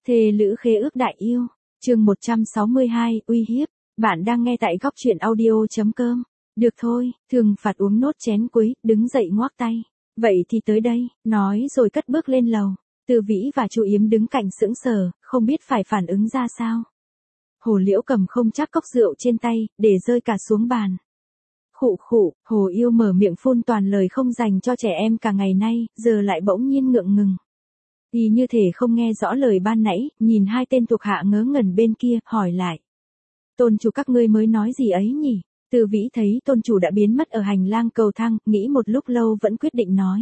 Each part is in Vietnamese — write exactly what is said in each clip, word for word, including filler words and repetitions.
Thề lữ khế ước đại yêu, chương một trăm sáu mươi hai, uy hiếp. Bạn đang nghe tại góc truyện audio chấm com. Được thôi, Thường Phạt uống nốt chén cuối, đứng dậy ngoác tay. Vậy thì tới đây, nói rồi cất bước lên lầu. Từ Vĩ và Chu Yếm đứng cạnh sững sờ, không biết phải phản ứng ra sao. Hồ Liễu cầm không chắc cốc rượu trên tay, để rơi cả xuống bàn. Khụ khụ, Hồ Yêu mở miệng phun toàn lời không dành cho trẻ em cả ngày nay, giờ lại bỗng nhiên ngượng ngừng. Y như thể không nghe rõ lời ban nãy, nhìn hai tên thuộc hạ ngớ ngẩn bên kia, hỏi lại. Tôn chủ các ngươi mới nói gì ấy nhỉ? Từ Vĩ thấy tôn chủ đã biến mất ở hành lang cầu thang, nghĩ một lúc lâu vẫn quyết định nói.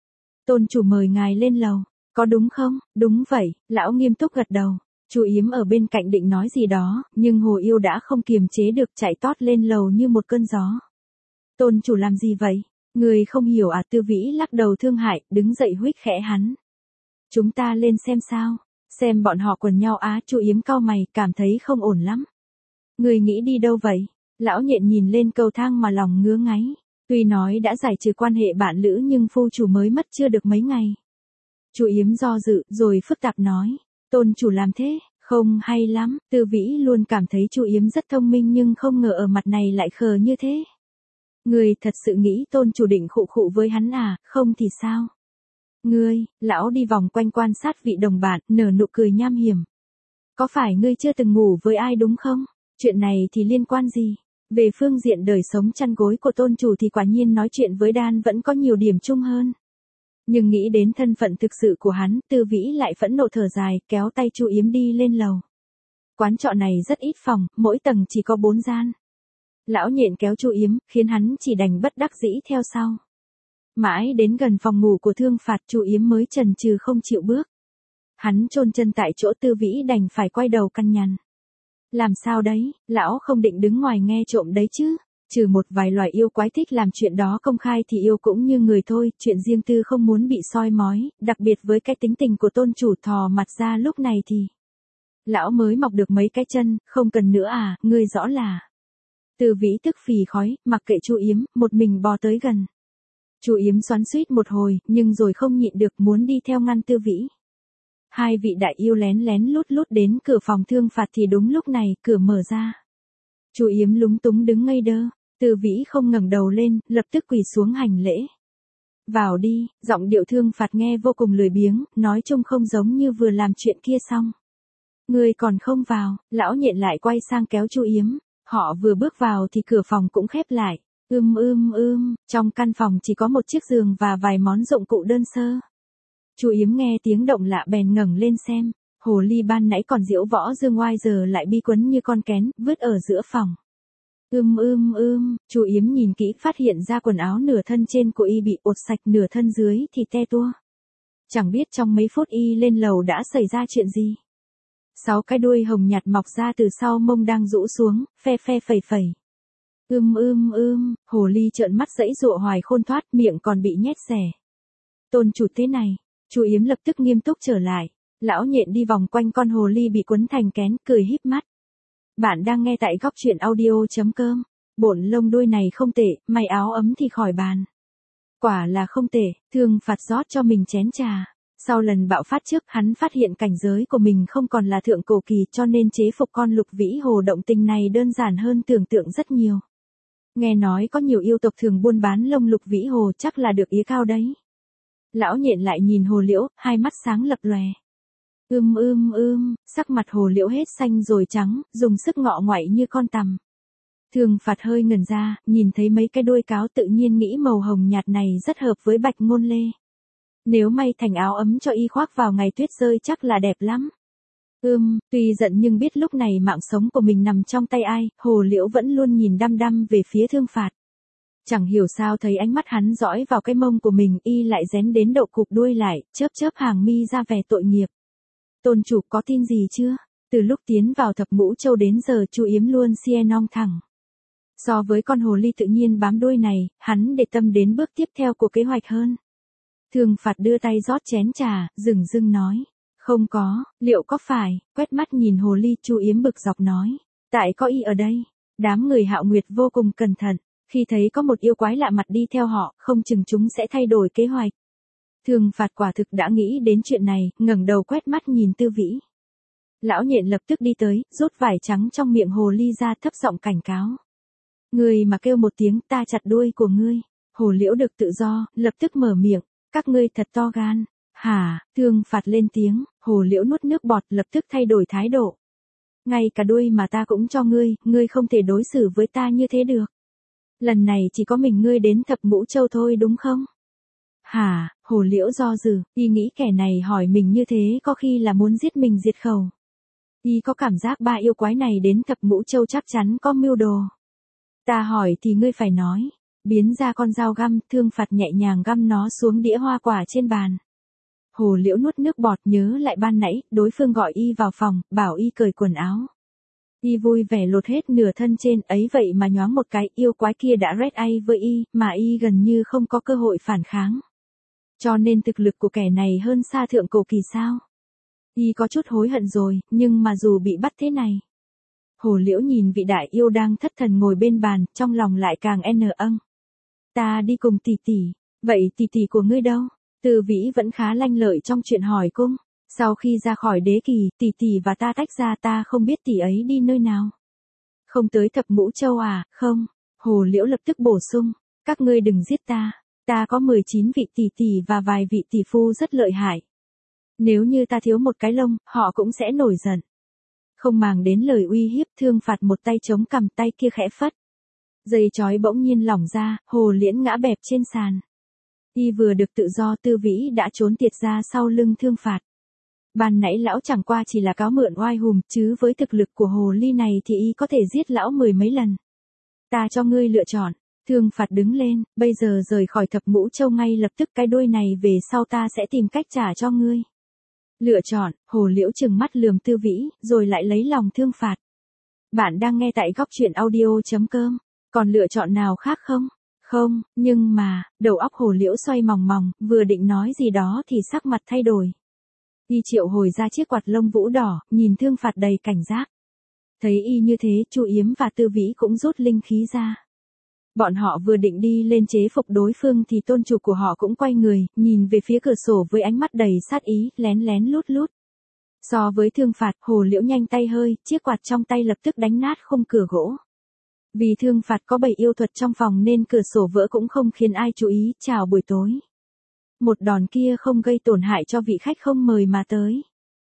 Tôn chủ mời ngài lên lầu, có đúng không? Đúng vậy, lão nghiêm túc gật đầu. Chu Yếm ở bên cạnh định nói gì đó, nhưng Hồ Yêu đã không kiềm chế được chạy tót lên lầu như một cơn gió. Tôn chủ làm gì vậy? Người không hiểu à? Từ Vĩ lắc đầu thương hại, đứng dậy huých khẽ hắn. Chúng ta lên xem sao, xem bọn họ quần nhau á. Chu Yếm cau mày, cảm thấy không ổn lắm. Người nghĩ đi đâu vậy? Lão Nhện nhìn lên cầu thang mà lòng ngứa ngáy. Tuy nói đã giải trừ quan hệ bạn lữ nhưng phu chủ mới mất chưa được mấy ngày. Chu Yếm do dự, rồi phức tạp nói. Tôn chủ làm thế, không hay lắm. Từ Vĩ luôn cảm thấy Chu Yếm rất thông minh nhưng không ngờ ở mặt này lại khờ như thế. Người thật sự nghĩ tôn chủ định khụ khụ với hắn à, không thì sao? Ngươi, lão đi vòng quanh quan sát vị đồng bạn, nở nụ cười nham hiểm. Có phải ngươi chưa từng ngủ với ai đúng không? Chuyện này thì liên quan gì? Về phương diện đời sống chăn gối của tôn chủ thì quả nhiên nói chuyện với Đan vẫn có nhiều điểm chung hơn. Nhưng nghĩ đến thân phận thực sự của hắn, Từ Vĩ lại phẫn nộ thở dài, kéo tay Chu Yếm đi lên lầu. Quán trọ này rất ít phòng, mỗi tầng chỉ có bốn gian. Lão Nhện kéo Chu Yếm, khiến hắn chỉ đành bất đắc dĩ theo sau. Mãi đến gần phòng ngủ của Thương Phạt, Chu Yếm mới chần chừ không chịu bước. Hắn chôn chân tại chỗ, Từ Vĩ đành phải quay đầu căn nhằn. Làm sao đấy, lão không định đứng ngoài nghe trộm đấy chứ? Trừ một vài loài yêu quái thích làm chuyện đó công khai thì yêu cũng như người thôi, chuyện riêng tư không muốn bị soi mói, đặc biệt với cái tính tình của tôn chủ thò mặt ra lúc này thì. Lão mới mọc được mấy cái chân, không cần nữa à, ngươi rõ là. Từ Vĩ tức phì khói, mặc kệ Chu Yếm, một mình bò tới gần. Chu Yếm xoắn xuýt một hồi, nhưng rồi không nhịn được muốn đi theo ngăn Từ Vĩ. Hai vị đại yêu lén lén lút lút đến cửa phòng Thương Phạt thì đúng lúc này, cửa mở ra. Chu Yếm lúng túng đứng ngây đơ, Từ Vĩ không ngẩng đầu lên, lập tức quỳ xuống hành lễ. Vào đi, giọng điệu Thương Phạt nghe vô cùng lười biếng, nói chung không giống như vừa làm chuyện kia xong. Người còn không vào, lão Nhện lại quay sang kéo Chu Yếm. Họ vừa bước vào thì cửa phòng cũng khép lại. Ưm ưm ưm, trong căn phòng chỉ có một chiếc giường và vài món dụng cụ đơn sơ. Chu Yếm nghe tiếng động lạ bèn ngẩng lên xem, hồ ly ban nãy còn diễu võ dương oai giờ lại bi quấn như con kén, vứt ở giữa phòng. Ưm ưm ưm, Chu Yếm nhìn kỹ phát hiện ra quần áo nửa thân trên của y bị ột sạch, nửa thân dưới thì te tua. Chẳng biết trong mấy phút y lên lầu đã xảy ra chuyện gì. Sáu cái đuôi hồng nhạt mọc ra từ sau mông đang rũ xuống, phe phe phẩy phẩy. Ưm ưm ưm, hồ ly trợn mắt giãy giụa hoài khôn thoát, miệng còn bị nhét xẻ. Tôn chủ thế này, Chu Yếm lập tức nghiêm túc trở lại. Lão Nhện đi vòng quanh con hồ ly bị quấn thành kén, cười híp mắt. Bạn đang nghe tại góc truyện audio chấm com. Bộn lông đuôi này không tệ, may áo ấm thì khỏi bàn. Quả là không tệ, Thương Phạt rót cho mình chén trà. Sau lần bạo phát trước, hắn phát hiện cảnh giới của mình không còn là thượng cổ kỳ, cho nên chế phục con Lục Vĩ Hồ động tình này đơn giản hơn tưởng tượng rất nhiều. Nghe nói có nhiều yêu tộc thường buôn bán lông Lục Vĩ Hồ, chắc là được ý cao đấy. Lão Nhện lại nhìn Hồ Liễu, hai mắt sáng lập lòe. Ưm ưm ưm, sắc mặt Hồ Liễu hết xanh rồi trắng, dùng sức ngọ ngoại như con tằm. Thương Phạt hơi ngẩn ra, nhìn thấy mấy cái đuôi cáo tự nhiên nghĩ màu hồng nhạt này rất hợp với Bạch Ngôn Lê. Nếu may thành áo ấm cho y khoác vào ngày tuyết rơi chắc là đẹp lắm. Ưm, tuy giận nhưng biết lúc này mạng sống của mình nằm trong tay ai, Hồ Liễu vẫn luôn nhìn đăm đăm về phía Thương Phạt. Chẳng hiểu sao thấy ánh mắt hắn dõi vào cái mông của mình, y lại rén đến độ cụp đuôi lại, chớp chớp hàng mi ra vẻ tội nghiệp. Tôn chủ có tin gì chưa? Từ lúc tiến vào Thập Ngũ Châu đến giờ Chu Yếm luôn xie nong thẳng. So với con hồ ly tự nhiên bám đuôi này, hắn để tâm đến bước tiếp theo của kế hoạch hơn. Thương Phạt đưa tay rót chén trà, dửng dưng nói. Không có, liệu có phải? Quét mắt nhìn hồ ly, Chu Yếm bực dọc nói. Tại có y ở đây. Đám người Hạo Nguyệt vô cùng cẩn thận. Khi thấy có một yêu quái lạ mặt đi theo họ, không chừng chúng sẽ thay đổi kế hoạch. Thương Phạt quả thực đã nghĩ đến chuyện này, ngẩng đầu quét mắt nhìn Tư Vĩ. Lão nhện lập tức đi tới, rút vải trắng trong miệng hồ ly ra thấp giọng cảnh cáo. Ngươi mà kêu một tiếng ta chặt đuôi của ngươi. Hồ Liễu được tự do, lập tức mở miệng, các ngươi thật to gan. Hả, Thương Phạt lên tiếng, Hồ Liễu nuốt nước bọt lập tức thay đổi thái độ. Ngay cả đuôi mà ta cũng cho ngươi, ngươi không thể đối xử với ta như thế được. Lần này chỉ có mình ngươi đến Thập Ngũ Châu thôi đúng không? Hả, Hồ Liễu do dự, y nghĩ kẻ này hỏi mình như thế có khi là muốn giết mình diệt khẩu. Y có cảm giác ba yêu quái này đến Thập Ngũ Châu chắc chắn có mưu đồ. Ta hỏi thì ngươi phải nói. Biến ra con dao găm, Thương Phạt nhẹ nhàng găm nó xuống đĩa hoa quả trên bàn. Hồ Liễu nuốt nước bọt nhớ lại ban nãy, đối phương gọi y vào phòng, bảo y cởi quần áo. Y vui vẻ lột hết nửa thân trên ấy vậy mà nhoáng một cái yêu quái kia đã rét ai với y, mà y gần như không có cơ hội phản kháng. Cho nên thực lực của kẻ này hơn xa thượng cổ kỳ sao. Y có chút hối hận rồi, nhưng mà dù bị bắt thế này. Hồ Liễu nhìn vị đại yêu đang thất thần ngồi bên bàn, trong lòng lại càng n âng. Ta đi cùng tỷ tỷ, vậy tỷ tỷ của ngươi đâu? Từ Vĩ vẫn khá lanh lợi trong chuyện hỏi cung. Sau khi ra khỏi đế kỳ, tỷ tỷ và ta tách ra ta không biết tỷ ấy đi nơi nào. Không tới Thập Ngũ Châu à, không. Hồ Liễu lập tức bổ sung, các ngươi đừng giết ta. Ta có mười chín vị tỷ tỷ và vài vị tỷ phu rất lợi hại. Nếu như ta thiếu một cái lông, họ cũng sẽ nổi giận. Không màng đến lời uy hiếp, Thương Phạt một tay chống cằm tay kia khẽ phất. Dây chói bỗng nhiên lỏng ra, Hồ Liễn ngã bẹp trên sàn. Y vừa được tự do, Tư Vĩ đã trốn tiệt ra sau lưng Thương Phạt. Ban nãy lão chẳng qua chỉ là cáo mượn oai hùm, chứ với thực lực của hồ ly này thì y có thể giết lão mười mấy lần. Ta cho ngươi lựa chọn. Thương Phạt đứng lên, bây giờ rời khỏi Thập Ngũ Châu ngay lập tức, cái đuôi này về sau ta sẽ tìm cách trả cho ngươi. Lựa chọn, Hồ Liễu trừng mắt lườm Tư Vĩ, rồi lại lấy lòng Thương Phạt. Bạn đang nghe tại góc truyện audio chấm com, còn lựa chọn nào khác không? Không, nhưng mà, đầu óc Hồ Liễu xoay mòng mòng, vừa định nói gì đó thì sắc mặt thay đổi. Y triệu hồi ra chiếc quạt lông vũ đỏ, nhìn Thương Phạt đầy cảnh giác. Thấy y như thế, Chu Yếm và Tư Vĩ cũng rút linh khí ra. Bọn họ vừa định đi lên chế phục đối phương thì tôn chủ của họ cũng quay người, nhìn về phía cửa sổ với ánh mắt đầy sát ý, lén lén lút lút. So với Thương Phạt, Hồ Liễu nhanh tay hơi, chiếc quạt trong tay lập tức đánh nát khung cửa gỗ. Vì Thương Phạt có bảy yêu thuật trong phòng nên cửa sổ vỡ cũng không khiến ai chú ý. Chào buổi tối. Một đòn kia không gây tổn hại cho vị khách không mời mà tới.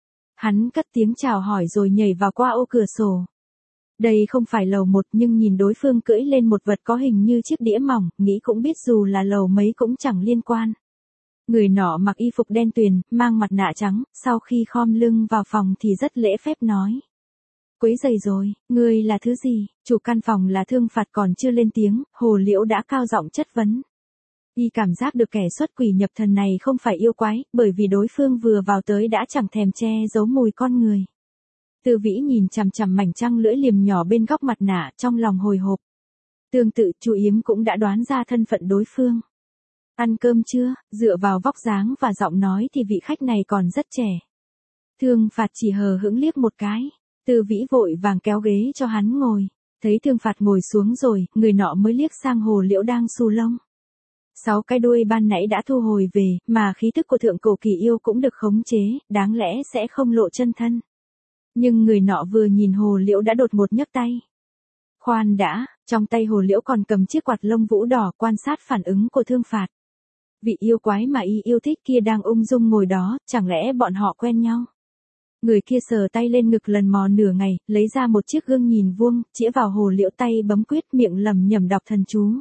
Hắn cất tiếng chào hỏi rồi nhảy vào qua ô cửa sổ. Đây không phải lầu một nhưng nhìn đối phương cưỡi lên một vật có hình như chiếc đĩa mỏng, nghĩ cũng biết dù là lầu mấy cũng chẳng liên quan. Người nọ mặc y phục đen tuyền, mang mặt nạ trắng, sau khi khom lưng vào phòng thì rất lễ phép nói. Quấy rầy rồi, ngươi là thứ gì? Chủ căn phòng là Thương Phạt còn chưa lên tiếng, Hồ Liễu đã cao giọng chất vấn. Y cảm giác được kẻ xuất quỷ nhập thần này không phải yêu quái, bởi vì đối phương vừa vào tới đã chẳng thèm che giấu mùi con người. Tư Vĩ nhìn chằm chằm mảnh trăng lưỡi liềm nhỏ bên góc mặt nạ, trong lòng hồi hộp. Tương tự, Chu Yếm cũng đã đoán ra thân phận đối phương. Ăn cơm chưa? Dựa vào vóc dáng và giọng nói thì vị khách này còn rất trẻ. Thương Phạt chỉ hờ hững liếc một cái. Tư Vĩ vội vàng kéo ghế cho hắn ngồi. Thấy Thương Phạt ngồi xuống rồi, người nọ mới liếc sang Hồ Liễu đang xù lông. Sáu cái đuôi ban nãy đã thu hồi về, mà khí tức của thượng cổ kỳ yêu cũng được khống chế, đáng lẽ sẽ không lộ chân thân. Nhưng người nọ vừa nhìn Hồ Liễu đã đột ngột nhấc tay. Khoan đã, trong tay Hồ Liễu còn cầm chiếc quạt lông vũ đỏ quan sát phản ứng của Thương Phạt. Vị yêu quái mà y yêu thích kia đang ung dung ngồi đó, chẳng lẽ bọn họ quen nhau? Người kia sờ tay lên ngực lần mò nửa ngày, lấy ra một chiếc gương nhìn vuông, chĩa vào Hồ Liễu tay bấm quyết miệng lẩm nhẩm đọc thần chú.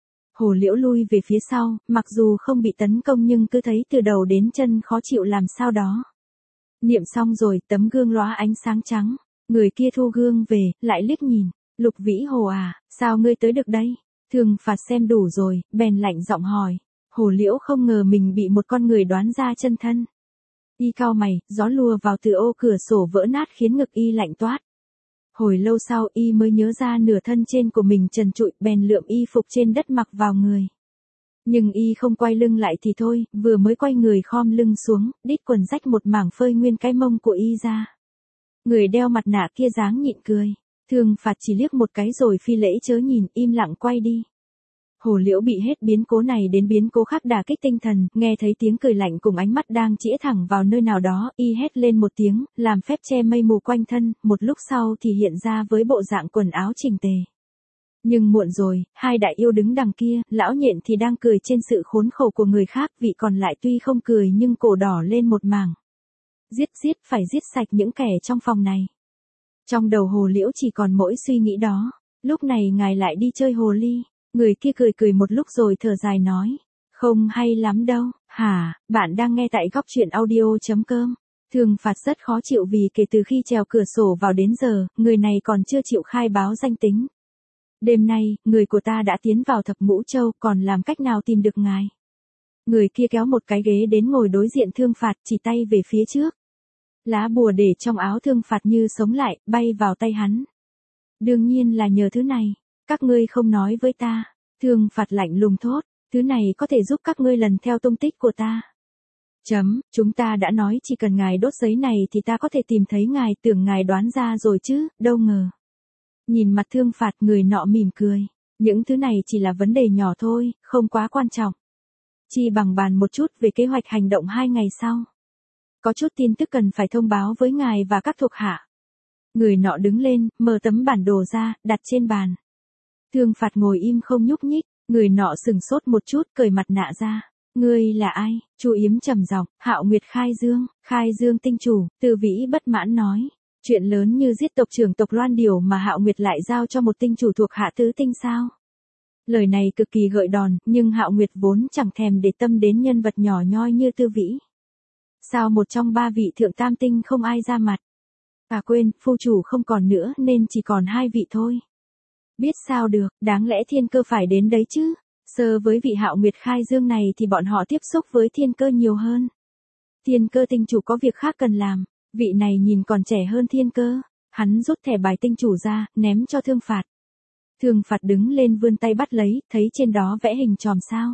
Hồ Liễu lui về phía sau, mặc dù không bị tấn công nhưng cứ thấy từ đầu đến chân khó chịu làm sao đó. Niệm xong rồi, tấm gương lóa ánh sáng trắng. Người kia thu gương về, lại liếc nhìn. Lục Vĩ Hồ à, sao ngươi tới được đây? Thương Phạt xem đủ rồi, bèn lạnh giọng hỏi. Hồ Liễu không ngờ mình bị một con người đoán ra chân thân. Y cau mày, gió lùa vào từ ô cửa sổ vỡ nát khiến ngực y lạnh toát. Hồi lâu sau y mới nhớ ra nửa thân trên của mình trần trụi, bèn lượm y phục trên đất mặc vào người. Nhưng y không quay lưng lại thì thôi, vừa mới quay người khom lưng xuống, đít quần rách một mảng phơi nguyên cái mông của y ra. Người đeo mặt nạ kia dáng nhịn cười. Thương Phạt chỉ liếc một cái rồi phi lễ chớ nhìn, im lặng quay đi. Hồ Liễu bị hết biến cố này đến biến cố khác đả kích tinh thần, nghe thấy tiếng cười lạnh cùng ánh mắt đang chĩa thẳng vào nơi nào đó, y hét lên một tiếng, làm phép che mây mù quanh thân, một lúc sau thì hiện ra với bộ dạng quần áo chỉnh tề. Nhưng muộn rồi, hai đại yêu đứng đằng kia, lão nhện thì đang cười trên sự khốn khổ của người khác, vị còn lại tuy không cười nhưng cổ đỏ lên một mảng. Giết giết, phải giết sạch những kẻ trong phòng này. Trong đầu Hồ Liễu chỉ còn mỗi suy nghĩ đó, lúc này ngài lại đi chơi hồ ly. Người kia cười cười một lúc rồi thở dài nói, không hay lắm đâu. Hả, bạn đang nghe tại góc truyện audio chấm com. Thường Phạt rất khó chịu vì kể từ khi trèo cửa sổ vào đến giờ, người này còn chưa chịu khai báo danh tính. Đêm nay, người của ta đã tiến vào thập ngũ châu, còn làm cách nào tìm được ngài? Người kia kéo một cái ghế đến ngồi đối diện Thương Phạt, chỉ tay về phía trước. Lá bùa để trong áo Thương Phạt như sống lại, bay vào tay hắn. Đương nhiên là nhờ thứ này. Các ngươi không nói với ta. Thương Phạt lạnh lùng thốt, thứ này có thể giúp các ngươi lần theo tung tích của ta. Chấm, chúng ta đã nói chỉ cần ngài đốt giấy này thì ta có thể tìm thấy ngài, tưởng ngài đoán ra rồi chứ, đâu ngờ. Nhìn mặt Thương Phạt, người nọ mỉm cười, những thứ này chỉ là vấn đề nhỏ thôi, không quá quan trọng. Chi bằng bàn một chút về kế hoạch hành động hai ngày sau. Có chút tin tức cần phải thông báo với ngài và các thuộc hạ. Người nọ đứng lên, mở tấm bản đồ ra, đặt trên bàn. Thương Phạt ngồi im không nhúc nhích, người nọ sừng sốt một chút, cởi mặt nạ ra. Ngươi là ai? Chu Yếm trầm giọng, Hạo Nguyệt Khai Dương, Khai Dương tinh chủ. Từ Vĩ bất mãn nói, chuyện lớn như giết tộc trưởng tộc Loan Điểu mà Hạo Nguyệt lại giao cho một tinh chủ thuộc hạ tứ tinh sao? Lời này cực kỳ gợi đòn, nhưng Hạo Nguyệt vốn chẳng thèm để tâm đến nhân vật nhỏ nhoi như Tư Vĩ. Sao một trong ba vị thượng tam tinh không ai ra mặt? À quên, phu chủ không còn nữa nên chỉ còn hai vị thôi. Biết sao được, đáng lẽ thiên cơ phải đến đấy chứ. Sơ với vị Hạo Nguyệt Khai Dương này thì bọn họ tiếp xúc với thiên cơ nhiều hơn. Thiên cơ tinh chủ có việc khác cần làm, vị này nhìn còn trẻ hơn thiên cơ. Hắn rút thẻ bài tinh chủ ra, ném cho Thương Phạt. Thương Phạt đứng lên vươn tay bắt lấy, thấy trên đó vẽ hình chòm sao.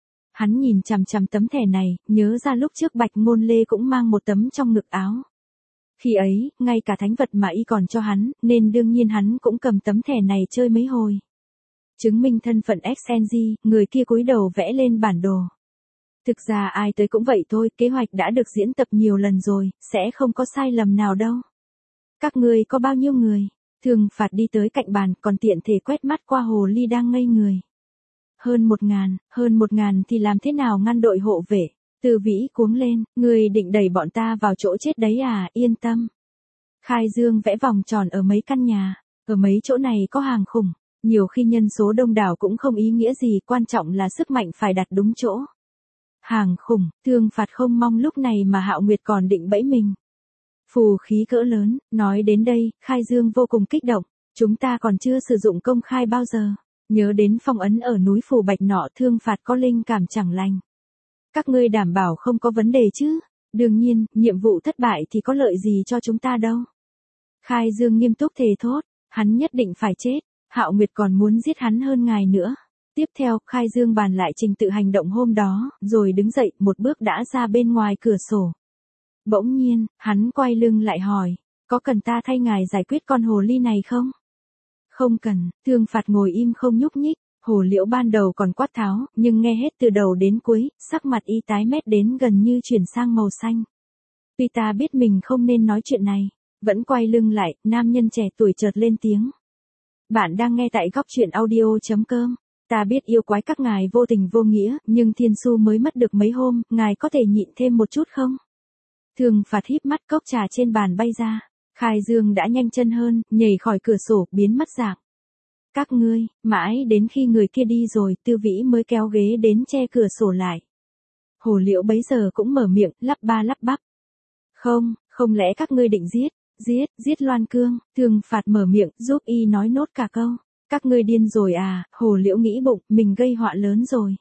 Hắn nhìn chằm chằm tấm thẻ này, nhớ ra lúc trước Bạch Ngôn Lê cũng mang một tấm trong ngực áo. Khi ấy, ngay cả thánh vật mà y còn cho hắn, nên đương nhiên hắn cũng cầm tấm thẻ này chơi mấy hồi. Chứng minh thân phận ích en giê, người kia cúi đầu vẽ lên bản đồ. Thực ra ai tới cũng vậy thôi, kế hoạch đã được diễn tập nhiều lần rồi, sẽ không có sai lầm nào đâu. Các ngươi có bao nhiêu người? Thương Phạt đi tới cạnh bàn, còn tiện thể quét mắt qua hồ ly đang ngây người. Hơn một ngàn, hơn một ngàn thì làm thế nào ngăn đội hộ vệ? Từ Vĩ cuống lên, người định đẩy bọn ta vào chỗ chết đấy à, yên tâm. Khai Dương vẽ vòng tròn ở mấy căn nhà, ở mấy chỗ này có hàng khủng, nhiều khi nhân số đông đảo cũng không ý nghĩa gì, quan trọng là sức mạnh phải đặt đúng chỗ. Hàng khủng, Thương Phạt không mong lúc này mà Hạo Nguyệt còn định bẫy mình. Phù khí cỡ lớn, nói đến đây, Khai Dương vô cùng kích động, chúng ta còn chưa sử dụng công khai bao giờ. Nhớ đến phong ấn ở núi Phù Bạch nọ, Thương Phạt có linh cảm chẳng lành. Các ngươi đảm bảo không có vấn đề chứ? Đương nhiên, nhiệm vụ thất bại thì có lợi gì cho chúng ta đâu. Khai Dương nghiêm túc thề thốt, hắn nhất định phải chết, Hạo Nguyệt còn muốn giết hắn hơn ngài nữa. Tiếp theo, Khai Dương bàn lại trình tự hành động hôm đó, rồi đứng dậy, một bước đã ra bên ngoài cửa sổ. Bỗng nhiên, hắn quay lưng lại hỏi, có cần ta thay ngài giải quyết con hồ ly này không? Không cần, Thương Phạt ngồi im không nhúc nhích. Hồ Liễu ban đầu còn quát tháo, nhưng nghe hết từ đầu đến cuối, sắc mặt y tái mét đến gần như chuyển sang màu xanh. Tuy ta biết mình không nên nói chuyện này, vẫn quay lưng lại, nam nhân trẻ tuổi chợt lên tiếng. Bạn đang nghe tại góc truyện audio chấm com. Ta biết yêu quái các ngài vô tình vô nghĩa, nhưng Thiên Su mới mất được mấy hôm, ngài có thể nhịn thêm một chút không? Thương Phạt híp mắt, cốc trà trên bàn bay ra. Khai Dương đã nhanh chân hơn, nhảy khỏi cửa sổ, biến mất dạng. Các ngươi, mãi đến khi người kia đi rồi, Tư Vĩ mới kéo ghế đến che cửa sổ lại. Hồ Liễu bấy giờ cũng mở miệng, lắp ba lắp bắp. Không, không lẽ các ngươi định giết, giết, giết Loan Cương? Thương Phạt mở miệng, giúp y nói nốt cả câu. Các ngươi điên rồi à? Hồ Liễu nghĩ bụng, mình gây họa lớn rồi.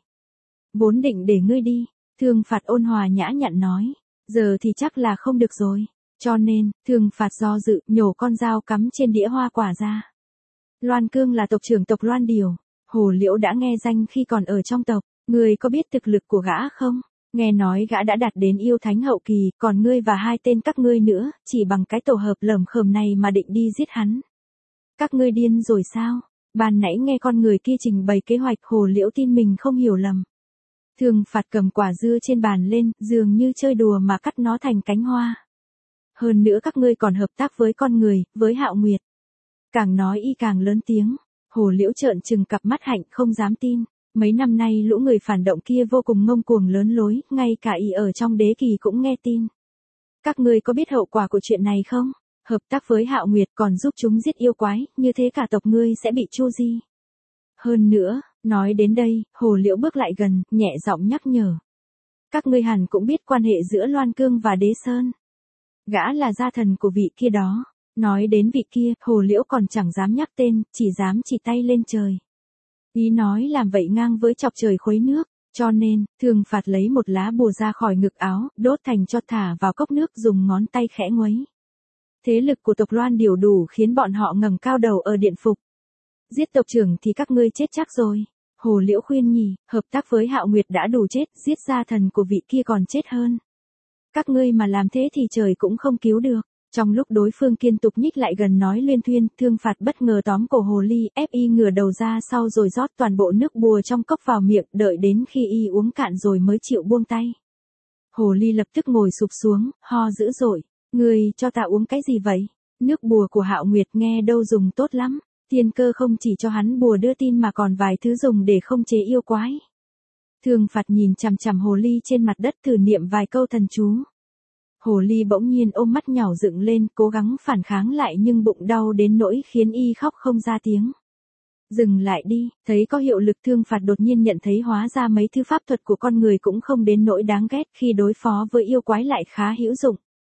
Vốn định để ngươi đi, Thương Phạt ôn hòa nhã nhặn nói. Giờ thì chắc là không được rồi. Cho nên, Thương Phạt do dự, nhổ con dao cắm trên đĩa hoa quả ra. Loan Cương là tộc trưởng tộc Loan Điểu. Hồ Liễu đã nghe danh khi còn ở trong tộc. Ngươi có biết thực lực của gã không? Nghe nói gã đã đạt đến yêu thánh hậu kỳ, còn ngươi và hai tên các ngươi nữa, chỉ bằng cái tổ hợp lởm khởm này mà định đi giết hắn. Các ngươi điên rồi sao? Ban nãy nghe con người kia trình bày kế hoạch, Hồ Liễu tin mình không hiểu lầm. Thương Phạt cầm quả dưa trên bàn lên, dường như chơi đùa mà cắt nó thành cánh hoa. Hơn nữa các ngươi còn hợp tác với con người, với Hạo Nguyệt. Càng nói y càng lớn tiếng. Hồ Liễu trợn trừng cặp mắt hạnh không dám tin. Mấy năm nay lũ người phản động kia vô cùng ngông cuồng lớn lối, ngay cả y ở trong đế kỳ cũng nghe tin. Các ngươi có biết hậu quả của chuyện này không? Hợp tác với Hạo Nguyệt còn giúp chúng giết yêu quái, như thế cả tộc ngươi sẽ bị chu di. Hơn nữa, nói đến đây, Hồ Liễu bước lại gần, nhẹ giọng nhắc nhở. Các ngươi hẳn cũng biết quan hệ giữa Loan Cương và Đế Sơn. Gã là gia thần của vị kia đó. Nói đến vị kia, Hồ Liễu còn chẳng dám nhắc tên, chỉ dám chỉ tay lên trời. Ý nói làm vậy ngang với chọc trời khuấy nước, cho nên, Thương Phạt lấy một lá bùa ra khỏi ngực áo, đốt thành cho thả vào cốc nước dùng ngón tay khẽ nguấy. Thế lực của tộc Loan Điểu đủ khiến bọn họ ngẩng cao đầu ở điện phục. Giết tộc trưởng thì các ngươi chết chắc rồi. Hồ Liễu khuyên nhủ, hợp tác với Hạo Nguyệt đã đủ chết, giết gia thần của vị kia còn chết hơn. Các ngươi mà làm thế thì trời cũng không cứu được. Trong lúc đối phương kiên tục nhích lại gần nói luyên thuyên, Thương Phạt bất ngờ tóm cổ hồ ly, ép y ngửa đầu ra sau rồi rót toàn bộ nước bùa trong cốc vào miệng, đợi đến khi y uống cạn rồi mới chịu buông tay. Hồ ly lập tức ngồi sụp xuống, ho dữ dội. Ngươi cho ta uống cái gì vậy? Nước bùa của Hạo Nguyệt nghe đâu dùng tốt lắm. Thiên Cơ không chỉ cho hắn bùa đưa tin mà còn vài thứ dùng để không chế yêu quái. Thương Phạt nhìn chằm chằm hồ ly trên mặt đất thử niệm vài câu thần chú. Hồ ly bỗng nhiên ôm mắt nhỏ dựng lên, cố gắng phản kháng lại nhưng bụng đau đến nỗi khiến y khóc không ra tiếng. Dừng lại đi, thấy có hiệu lực. Thương Phạt đột nhiên nhận thấy hóa ra mấy thứ pháp thuật của con người cũng không đến nỗi đáng ghét, khi đối phó với yêu quái lại khá hữu dụng.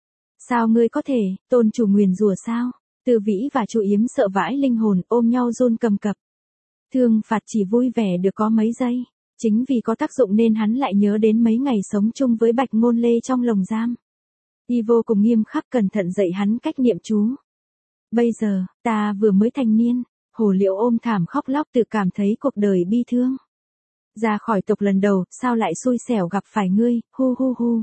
Sao ngươi có thể, tôn chủ nguyền rủa sao? Từ Vĩ và Chu Yếm sợ vãi linh hồn, ôm nhau run cầm cập. Thương Phạt chỉ vui vẻ được có mấy giây. Chính vì có tác dụng nên hắn lại nhớ đến mấy ngày sống chung với Bạch Ngôn Lê trong lồng giam. Y vô cùng nghiêm khắc cẩn thận dạy hắn cách niệm chú. Bây giờ, ta vừa mới thành niên. Hồ Liễu ôm thảm khóc lóc, tự cảm thấy cuộc đời bi thương. Ra khỏi tộc lần đầu, sao lại xui xẻo gặp phải ngươi, hu hu hu.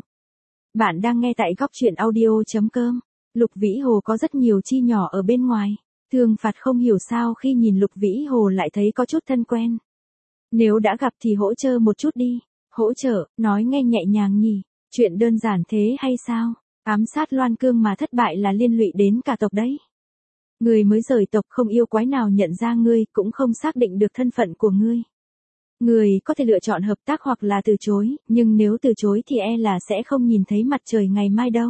Bạn đang nghe tại góc truyện audio chấm com. Lục Vĩ Hồ có rất nhiều chi nhỏ ở bên ngoài. Thương Phạt không hiểu sao khi nhìn Lục Vĩ Hồ lại thấy có chút thân quen. Nếu đã gặp thì hỗ trợ một chút đi. Hỗ trợ, nói nghe nhẹ nhàng nhỉ. Chuyện đơn giản thế hay sao? Ám sát Loan Cương mà thất bại là liên lụy đến cả tộc đấy. Người mới rời tộc, không yêu quái nào nhận ra ngươi, cũng không xác định được thân phận của ngươi. Người có thể lựa chọn hợp tác hoặc là từ chối, nhưng nếu từ chối thì e là sẽ không nhìn thấy mặt trời ngày mai đâu.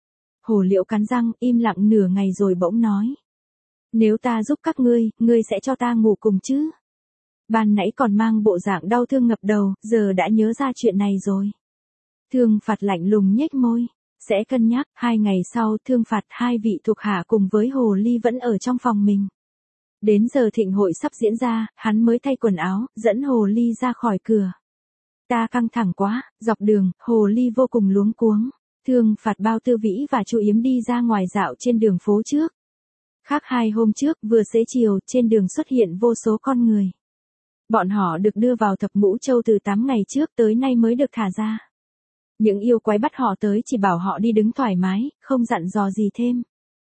Hồ Liễu cắn răng, im lặng nửa ngày rồi bỗng nói. Nếu ta giúp các ngươi, ngươi sẽ cho ta ngủ cùng chứ? Ban nãy còn mang bộ dạng đau thương ngập đầu, giờ đã nhớ ra chuyện này rồi. Thương Phạt lạnh lùng nhếch môi. Sẽ cân nhắc. Hai ngày sau, Thương Phạt hai vị thuộc hạ cùng với Hồ Ly vẫn ở trong phòng mình. Đến giờ thịnh hội sắp diễn ra, hắn mới thay quần áo, dẫn Hồ Ly ra khỏi cửa. Ta căng thẳng quá, dọc đường, Hồ Ly vô cùng luống cuống. Thương Phạt bao Tư Vĩ và Chu Yếm đi ra ngoài dạo trên đường phố trước. Khác hai hôm trước, vừa xế chiều, trên đường xuất hiện vô số con người. Bọn họ được đưa vào Thập Ngũ Châu từ tám ngày trước tới nay mới được thả ra. Những yêu quái bắt họ tới chỉ bảo họ đi đứng thoải mái, không dặn dò gì thêm.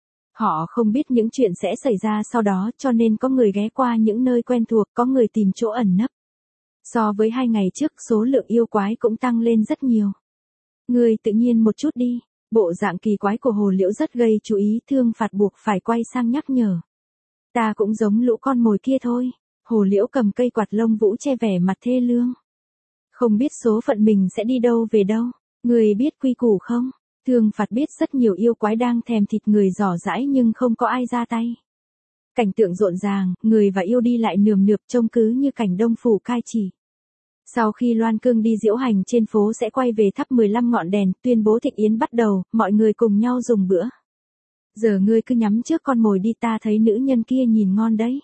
Họ không biết những chuyện sẽ xảy ra sau đó, cho nên có người ghé qua những nơi quen thuộc, có người tìm chỗ ẩn nấp. So với hai ngày trước, số lượng yêu quái cũng tăng lên rất nhiều. Người tự nhiên một chút đi. Bộ dạng kỳ quái của Hồ Liễu rất gây chú ý. Thương Phạt buộc phải quay sang nhắc nhở. Ta cũng giống lũ con mồi kia thôi. Hồ Liễu cầm cây quạt lông vũ che vẻ mặt thê lương. Không biết số phận mình sẽ đi đâu về đâu. Người biết quy củ không? Thương Phạt biết rất nhiều yêu quái đang thèm thịt người rỏ rãi nhưng không có ai ra tay. Cảnh tượng rộn ràng, người và yêu đi lại nườm nượp, trông cứ như cảnh Đông Phủ Cai Chỉ. Sau khi Loan Cương đi diễu hành trên phố sẽ quay về thắp mười lăm ngọn đèn, tuyên bố thịnh yến bắt đầu, mọi người cùng nhau dùng bữa. Giờ ngươi cứ nhắm trước con mồi đi, ta thấy nữ nhân kia nhìn ngon đấy.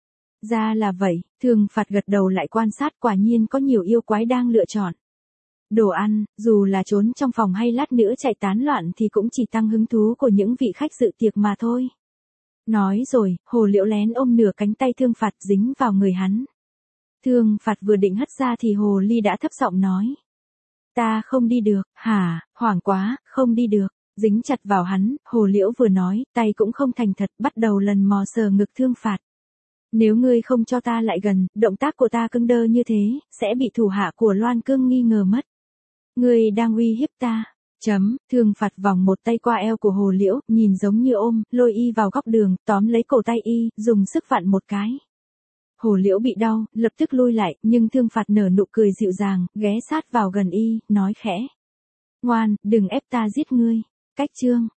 Ra là vậy, Thương Phạt gật đầu lại quan sát, quả nhiên có nhiều yêu quái đang lựa chọn. Đồ ăn, dù là trốn trong phòng hay lát nữa chạy tán loạn thì cũng chỉ tăng hứng thú của những vị khách dự tiệc mà thôi. Nói rồi, Hồ Liễu lén ôm nửa cánh tay Thương Phạt dính vào người hắn. Thương Phạt vừa định hất ra thì Hồ Ly đã thấp giọng nói. Ta không đi được, hả, hoảng quá, không đi được. Dính chặt vào hắn, Hồ Liễu vừa nói, tay cũng không thành thật, bắt đầu lần mò sờ ngực Thương Phạt. Nếu ngươi không cho ta lại gần, động tác của ta cứng đơ như thế, sẽ bị thủ hạ của Loan Cương nghi ngờ mất. Ngươi đang uy hiếp ta. Chấm, Thường Phạt vòng một tay qua eo của Hồ Liễu, nhìn giống như ôm, lôi y vào góc đường, tóm lấy cổ tay y, dùng sức vặn một cái. Hồ Liễu bị đau, lập tức lui lại, nhưng Thương Phạt nở nụ cười dịu dàng, ghé sát vào gần y, nói khẽ. Ngoan, đừng ép ta giết ngươi. Cách chương